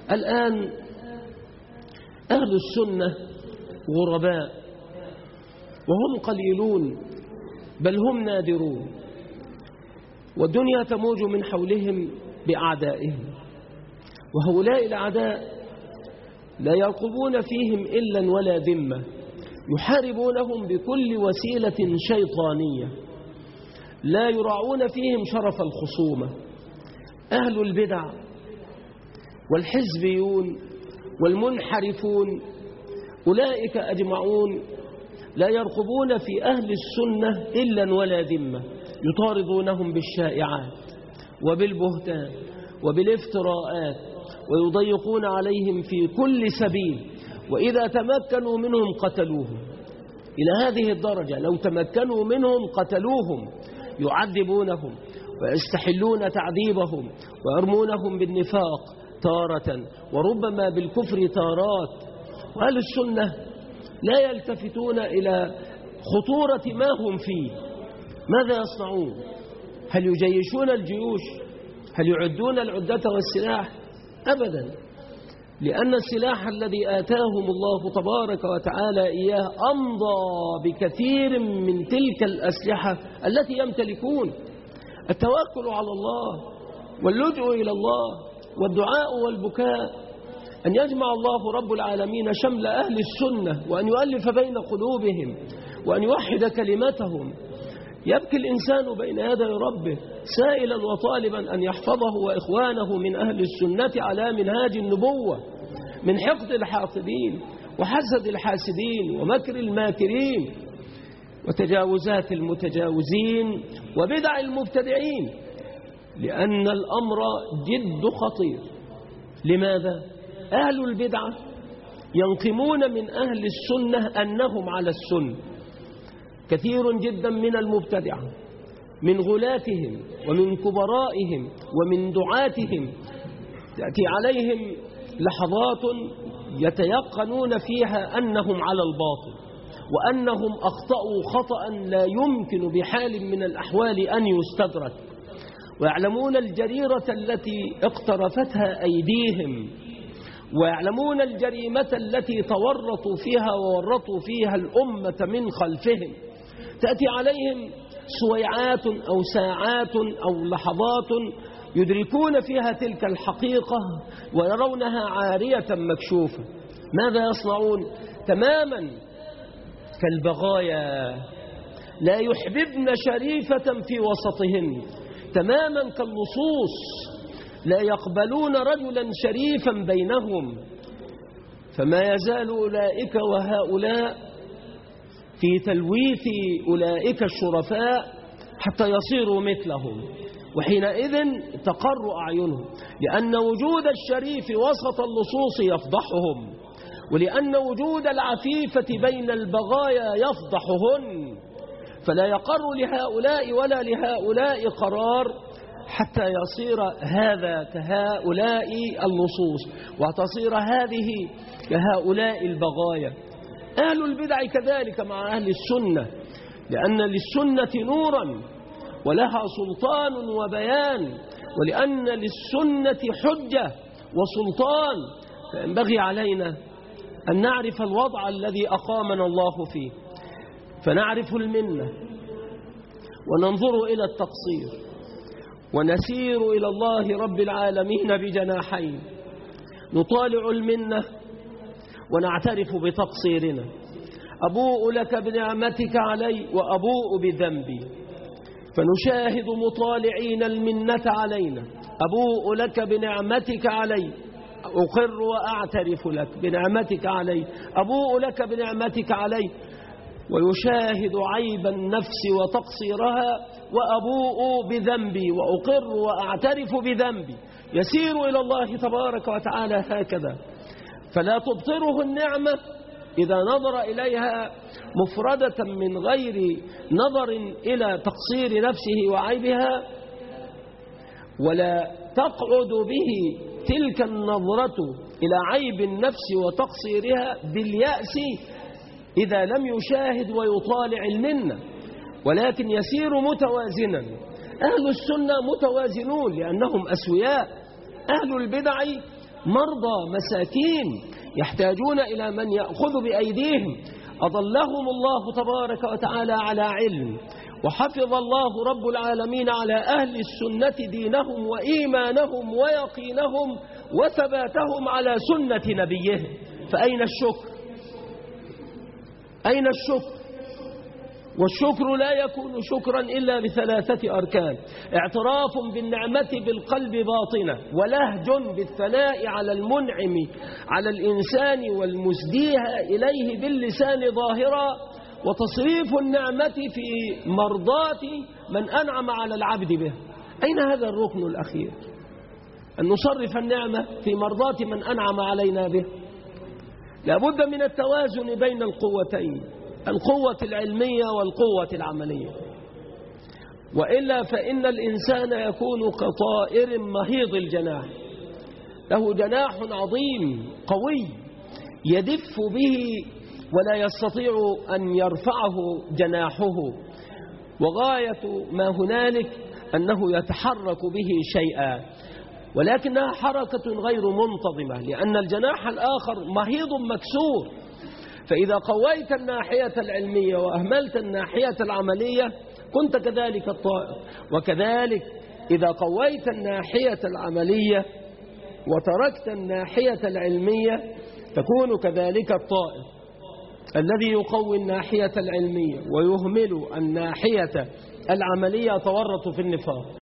الآن أهل السنة غرباء، وهم قليلون بل هم نادرون، والدنيا تموج من حولهم بأعدائهم، وهؤلاء الأعداء لا يرقبون فيهم إلا ولا ذمة، يحاربونهم بكل وسيلة شيطانية، لا يراعون فيهم شرف الخصومة. أهل البدع والحزبيون والمنحرفون أولئك أجمعون لا يرقبون في أهل السنة إلا ولا ذمة، يطاردونهم بالشائعات وبالبهتان وبالافتراءات، ويضيقون عليهم في كل سبيل، وإذا تمكنوا منهم قتلوهم. إلى هذه الدرجة لو تمكنوا منهم قتلوهم، يعذبونهم ويستحلون تعذيبهم ويرمونهم بالنفاق تارة وربما بالكفر تارات. وأهل السنة لا يلتفتون إلى خطورة ما هم فيه. ماذا يصنعون؟ هل يجيشون الجيوش؟ هل يعدون العدة والسلاح؟ أبدا، لأن السلاح الذي آتاهم الله تبارك وتعالى إياه أمضى بكثير من تلك الأسلحة التي يمتلكون. التوكل على الله واللجوء إلى الله والدعاء والبكاء، أن يجمع الله رب العالمين شمل أهل السنة وأن يؤلف بين قلوبهم وأن يوحد كلمتهم. يبكي الإنسان بين يدي ربه سائلا وطالبا أن يحفظه وإخوانه من أهل السنة على منهاج النبوة، من حقد الحاقدين وحسد الحاسدين ومكر الماكرين وتجاوزات المتجاوزين وبدع المبتدعين، لأن الأمر جد خطير. لماذا؟ أهل البدعة ينقمون من أهل السنة أنهم على السنة. كثير جدا من المبتدعة من غلاتهم ومن كبرائهم ومن دعاتهم تأتي عليهم لحظات يتيقنون فيها أنهم على الباطل وأنهم أخطأوا خطأ لا يمكن بحال من الأحوال أن يستدرك، ويعلمون الجريرة التي اقترفتها أيديهم، ويعلمون الجريمة التي تورطوا فيها وورطوا فيها الأمة من خلفهم. تأتي عليهم سويعات أو ساعات أو لحظات يدركون فيها تلك الحقيقة ويرونها عارية مكشوفة. ماذا يصنعون؟ تماما كالبغايا لا يحببن شريفة في وسطهن، تماما كاللصوص لا يقبلون رجلا شريفا بينهم. فما يزال أولئك وهؤلاء في تلويث أولئك الشرفاء حتى يصيروا مثلهم، وحينئذ تقر أعينهم، لأن وجود الشريف وسط اللصوص يفضحهم، ولأن وجود العفيفة بين البغايا يفضحهن، فلا يقر لهؤلاء ولا لهؤلاء قرار حتى يصير هذا كهؤلاء اللصوص وتصير هذه كهؤلاء البغايا. أهل البدع كذلك مع أهل السنة، لأن للسنة نورا ولها سلطان وبيان، ولأن للسنة حجة وسلطان، فينبغي علينا أن نعرف الوضع الذي أقامنا الله فيه، فنعرف المنة وننظر إلى التقصير ونسير إلى الله رب العالمين بجناحين، نطالع المنة ونعترف بتقصيرنا. أبوء لك بنعمتك علي وأبوء بذنبي، فنشاهد مطالعين المنة علينا. أبوء لك بنعمتك علي، أقر وأعترف لك بنعمتك علي، أبوء لك بنعمتك علي، ويشاهد عيب النفس وتقصيرها، وأبوء بذنبي وأقر وأعترف بذنبي. يسير إلى الله تبارك وتعالى هكذا، فلا تبطره النعمة إذا نظر إليها مفردة من غير نظر إلى تقصير نفسه وعيبها، ولا تقعد به تلك النظرة إلى عيب النفس وتقصيرها باليأس إذا لم يشاهد ويطالع المنة، ولكن يسير متوازنا. أهل السنة متوازنون لأنهم أسوياء. أهل البدع مرضى مساكين يحتاجون إلى من يأخذ بأيديهم. أضلهم الله تبارك وتعالى على علم، وحفظ الله رب العالمين على أهل السنة دينهم وإيمانهم ويقينهم وثباتهم على سنة نبيهم. فأين الشكر؟ أين الشكر؟ والشكر لا يكون شكرا إلا بثلاثة أركان: اعتراف بالنعمة بالقلب باطنة، ولهج بالثناء على المنعم على الإنسان والمسديها إليه باللسان ظاهرا، وتصريف النعمة في مرضاة من أنعم على العبد به. أين هذا الركن الأخير؟ أن نصرف النعمة في مرضاة من أنعم علينا به. لابد من التوازن بين القوتين، القوة العلمية والقوة العملية، وإلا فإن الإنسان يكون كطائر مهيض الجناح، له جناح عظيم قوي يدف به ولا يستطيع أن يرفعه جناحه، وغاية ما هنالك أنه يتحرك به شيئا، ولكنها حركة غير منتظمة، لأن الجناح الآخر مهيض مكسور. فإذا قويت الناحية العلمية وأهملت الناحية العملية كنت كذلك الطائر، وكذلك إذا قويت الناحية العملية وتركت الناحية العلمية تكون كذلك الطائر الذي يقوي الناحية العلمية ويهمل الناحية العملية، يتورط في النفاق.